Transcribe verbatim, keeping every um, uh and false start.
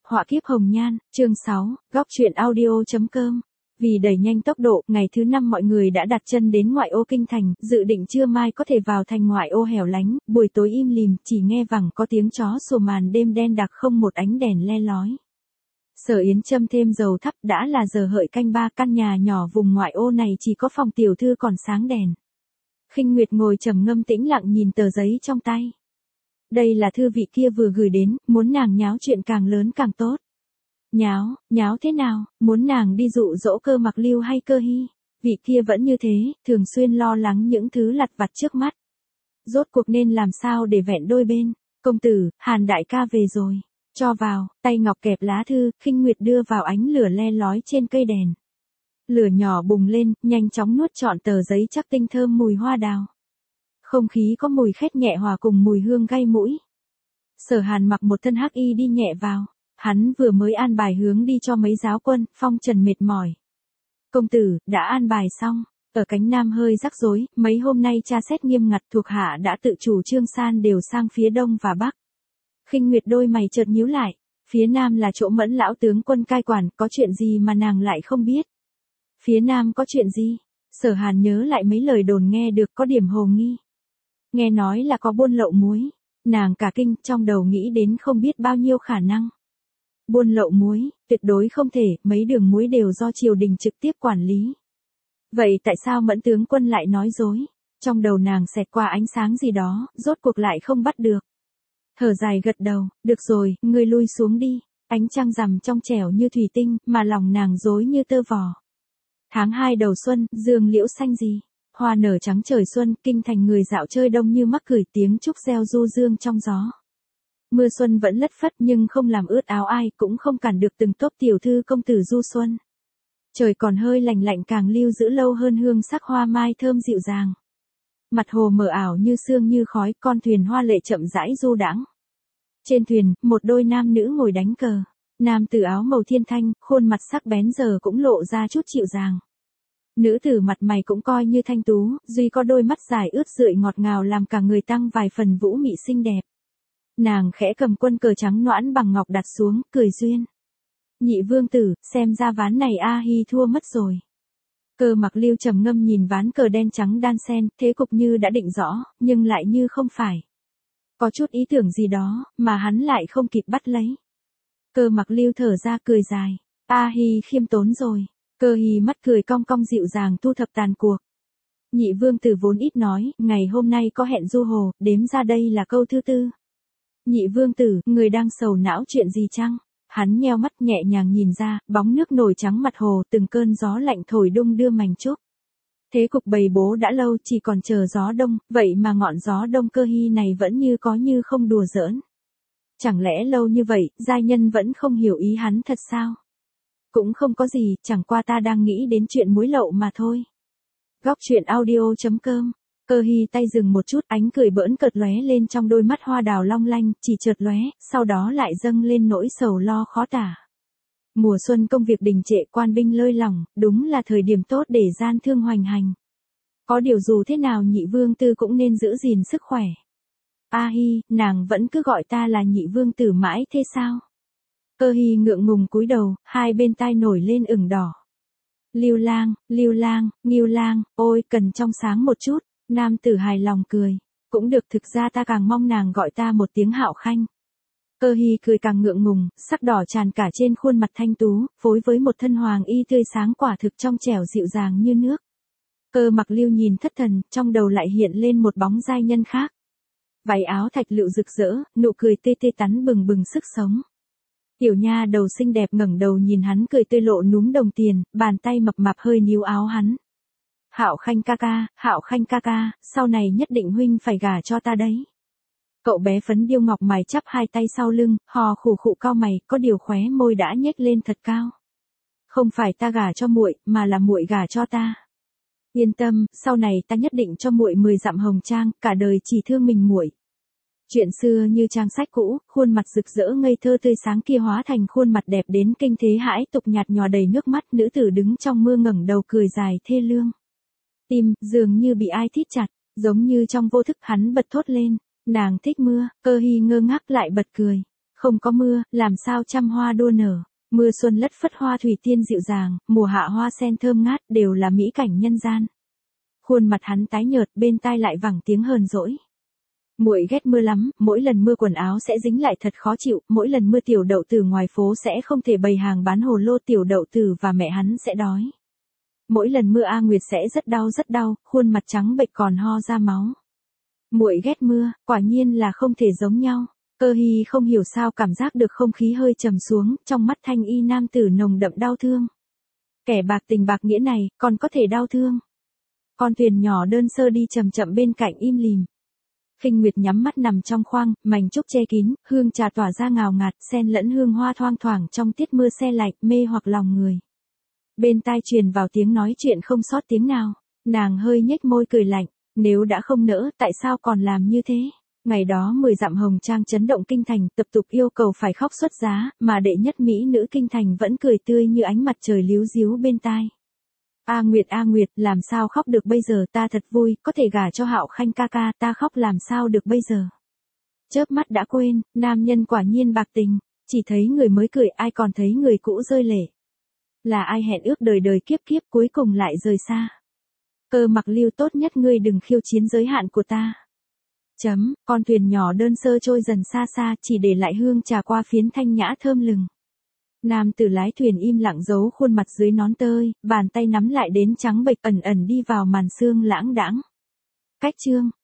Họa kiếp hồng nhan, chương sáu, góc truyện audio chấm com. Vì đẩy nhanh tốc độ, ngày thứ năm mọi người đã đặt chân đến ngoại ô kinh thành, dự định trưa mai có thể vào thành ngoại ô hẻo lánh, buổi tối im lìm, chỉ nghe vẳng có tiếng chó sủa, màn đêm đen đặc không một ánh đèn le lói. Sở Yến châm thêm dầu thắp, đã là giờ hợi canh ba, căn nhà nhỏ vùng ngoại ô này chỉ có phòng tiểu thư còn sáng đèn. Khinh Nguyệt ngồi trầm ngâm tĩnh lặng nhìn tờ giấy trong tay. Đây là thư vị kia vừa gửi đến, muốn nàng nháo chuyện càng lớn càng tốt. Nháo, nháo thế nào, muốn nàng đi dụ dỗ Cơ Mặc Lưu hay Cơ Hy? Vị kia vẫn như thế, thường xuyên lo lắng những thứ lặt vặt trước mắt. Rốt cuộc nên làm sao để vẹn đôi bên? Công tử, Hàn đại ca về rồi. Cho vào, tay ngọc kẹp lá thư, Khinh Nguyệt đưa vào ánh lửa le lói trên cây đèn. Lửa nhỏ bùng lên, nhanh chóng nuốt trọn tờ giấy chắc tinh thơm mùi hoa đào. Không khí có mùi khét nhẹ hòa cùng mùi hương gây mũi. Sở Hàn mặc một thân hắc y đi nhẹ vào. Hắn vừa mới an bài hướng đi cho mấy giáo quân, phong trần mệt mỏi. Công tử, đã an bài xong. Ở cánh nam hơi rắc rối, mấy hôm nay tra xét nghiêm ngặt, thuộc hạ đã tự chủ trương san đều sang phía đông và bắc. Khinh Nguyệt đôi mày chợt nhíu lại. Phía nam là chỗ Mẫn lão tướng quân cai quản, có chuyện gì mà nàng lại không biết? Phía nam có chuyện gì? Sở Hàn nhớ lại mấy lời đồn nghe được, có điểm hồ nghi. Nghe nói là có buôn lậu muối. Nàng cả kinh, trong đầu nghĩ đến không biết bao nhiêu khả năng. Buôn lậu muối, tuyệt đối không thể, mấy đường muối đều do triều đình trực tiếp quản lý. Vậy tại sao Mẫn tướng quân lại nói dối? Trong đầu nàng xẹt qua ánh sáng gì đó, rốt cuộc lại không bắt được. Thở dài gật đầu, được rồi, ngươi lui xuống đi. Ánh trăng rằm trong trẻo như thủy tinh, mà lòng nàng rối như tơ vò. Tháng hai đầu xuân, dương liễu xanh gì? Hoa nở trắng trời xuân, kinh thành người dạo chơi đông như mắc cười, tiếng trúc reo du dương trong gió. Mưa xuân vẫn lất phất nhưng không làm ướt áo ai, cũng không cản được từng tốp tiểu thư công tử du xuân. Trời còn hơi lạnh lạnh càng lưu giữ lâu hơn hương sắc hoa mai thơm dịu dàng. Mặt hồ mờ ảo như sương như khói, con thuyền hoa lệ chậm rãi du đãng. Trên thuyền, một đôi nam nữ ngồi đánh cờ. Nam tử áo màu thiên thanh, khuôn mặt sắc bén giờ cũng lộ ra chút dịu dàng. Nữ tử mặt mày cũng coi như thanh tú, duy có đôi mắt dài ướt rượi ngọt ngào làm cả người tăng vài phần vũ mị xinh đẹp. Nàng khẽ cầm quân cờ trắng noãn bằng ngọc đặt xuống, cười duyên. Nhị vương tử, xem ra ván này A Hi thua mất rồi. Cơ Mặc Lưu trầm ngâm nhìn ván cờ đen trắng đan xen, thế cục như đã định rõ, nhưng lại như không phải. Có chút ý tưởng gì đó, mà hắn lại không kịp bắt lấy. Cơ Mặc Lưu thở ra cười dài. A Hi khiêm tốn rồi. Cơ Hy mắt cười cong cong dịu dàng thu thập tàn cuộc. Nhị vương tử vốn ít nói, ngày hôm nay có hẹn du hồ, đếm ra đây là câu thứ tư. Nhị vương tử, người đang sầu não chuyện gì chăng? Hắn nheo mắt nhẹ nhàng nhìn ra, bóng nước nổi trắng mặt hồ, từng cơn gió lạnh thổi đung đưa mảnh trúc. Thế cục bầy bố đã lâu, chỉ còn chờ gió đông, vậy mà ngọn gió đông Cơ Hy này vẫn như có như không đùa giỡn. Chẳng lẽ lâu như vậy, giai nhân vẫn không hiểu ý hắn thật sao? Cũng không có gì, chẳng qua ta đang nghĩ đến chuyện muối lậu mà thôi. Góc truyện audio chấm com. Cơ Hy tay dừng một chút, ánh cười bỡn cợt lóe lên trong đôi mắt hoa đào long lanh, chỉ chợt lóe, sau đó lại dâng lên nỗi sầu lo khó tả. Mùa xuân công việc đình trệ, quan binh lơi lỏng, đúng là thời điểm tốt để gian thương hoành hành. Có điều dù thế nào nhị vương tử cũng nên giữ gìn sức khỏe. A Hi, nàng vẫn cứ gọi ta là nhị vương tử mãi thế sao? Cơ Hy ngượng ngùng cúi đầu, hai bên tai nổi lên ửng đỏ. Lưu Lang, Lưu Lang, Ngưu Lang, ôi cần trong sáng một chút. Nam tử hài lòng cười. Cũng được, thực ra ta càng mong nàng gọi ta một tiếng Hạo Khanh. Cơ Hy cười càng ngượng ngùng, sắc đỏ tràn cả trên khuôn mặt thanh tú, phối với một thân hoàng y tươi sáng quả thực trong trẻo dịu dàng như nước. Cơ Mặc Lưu nhìn thất thần, trong đầu lại hiện lên một bóng giai nhân khác. Váy áo thạch lựu rực rỡ, nụ cười tê tê tắn bừng bừng sức sống. Tiểu nha đầu xinh đẹp ngẩng đầu nhìn hắn cười tươi lộ núm đồng tiền, bàn tay mập mạp hơi níu áo hắn. Hạo Khanh ca ca, Hạo Khanh ca ca, sau này nhất định huynh phải gả cho ta đấy. Cậu bé phấn điêu ngọc mày chắp hai tay sau lưng, hò khủ khụ cau mày, có điều khóe môi đã nhếch lên thật cao. Không phải ta gả cho muội, mà là muội gả cho ta. Yên tâm, sau này ta nhất định cho muội mười dặm hồng trang, cả đời chỉ thương mình muội. Chuyện xưa như trang sách cũ, khuôn mặt rực rỡ ngây thơ tươi sáng kia hóa thành khuôn mặt đẹp đến kinh thế hãi tục nhạt nhòa đầy nước mắt, nữ tử đứng trong mưa ngẩng đầu cười dài thê lương. Tim, dường như bị ai thít chặt, giống như trong vô thức hắn bật thốt lên, nàng thích mưa, Cơ Hy ngơ ngác lại bật cười. Không có mưa, làm sao trăm hoa đua nở. Mưa xuân lất phất hoa thủy tiên dịu dàng, mùa hạ hoa sen thơm ngát đều là mỹ cảnh nhân gian. Khuôn mặt hắn tái nhợt, bên tai lại vẳng tiếng hờn dỗi. Muội ghét mưa lắm, mỗi lần mưa quần áo sẽ dính lại thật khó chịu, mỗi lần mưa tiểu đậu tử ngoài phố sẽ không thể bày hàng bán hồ lô, tiểu đậu tử và mẹ hắn sẽ đói. Mỗi lần mưa A Nguyệt sẽ rất đau rất đau, khuôn mặt trắng bệch còn ho ra máu. Muội ghét mưa, quả nhiên là không thể giống nhau. Cơ Hy không hiểu sao cảm giác được không khí hơi trầm xuống, trong mắt thanh y nam tử nồng đậm đau thương. Kẻ bạc tình bạc nghĩa này, còn có thể đau thương. Con thuyền nhỏ đơn sơ đi chậm chậm bên cạnh im lìm. Khinh Nguyệt nhắm mắt nằm trong khoang, mảnh trúc che kín, hương trà tỏa ra ngào ngạt, xen lẫn hương hoa thoang thoảng trong tiết mưa se lạnh, mê hoặc lòng người. Bên tai truyền vào tiếng nói chuyện không sót tiếng nào, nàng hơi nhếch môi cười lạnh, nếu đã không nỡ, tại sao còn làm như thế? Ngày đó mười dặm hồng trang chấn động kinh thành, tập tục yêu cầu phải khóc xuất giá, mà đệ nhất mỹ nữ kinh thành vẫn cười tươi như ánh mặt trời líu ríu bên tai. A Nguyệt A Nguyệt, làm sao khóc được bây giờ, ta thật vui, có thể gả cho Hạo Khanh ca ca, ta khóc làm sao được bây giờ. Chớp mắt đã quên, nam nhân quả nhiên bạc tình, chỉ thấy người mới cười, ai còn thấy người cũ rơi lệ. Là ai hẹn ước đời đời kiếp kiếp cuối cùng lại rời xa. Cơ Mặc Lưu, tốt nhất ngươi đừng khiêu chiến giới hạn của ta. Chấm, con thuyền nhỏ đơn sơ trôi dần xa xa, chỉ để lại hương trà qua phiến thanh nhã thơm lừng. Nam tử lái thuyền im lặng giấu khuôn mặt dưới nón tơi, bàn tay nắm lại đến trắng bệch, ẩn ẩn đi vào màn sương lãng đãng. Cách chương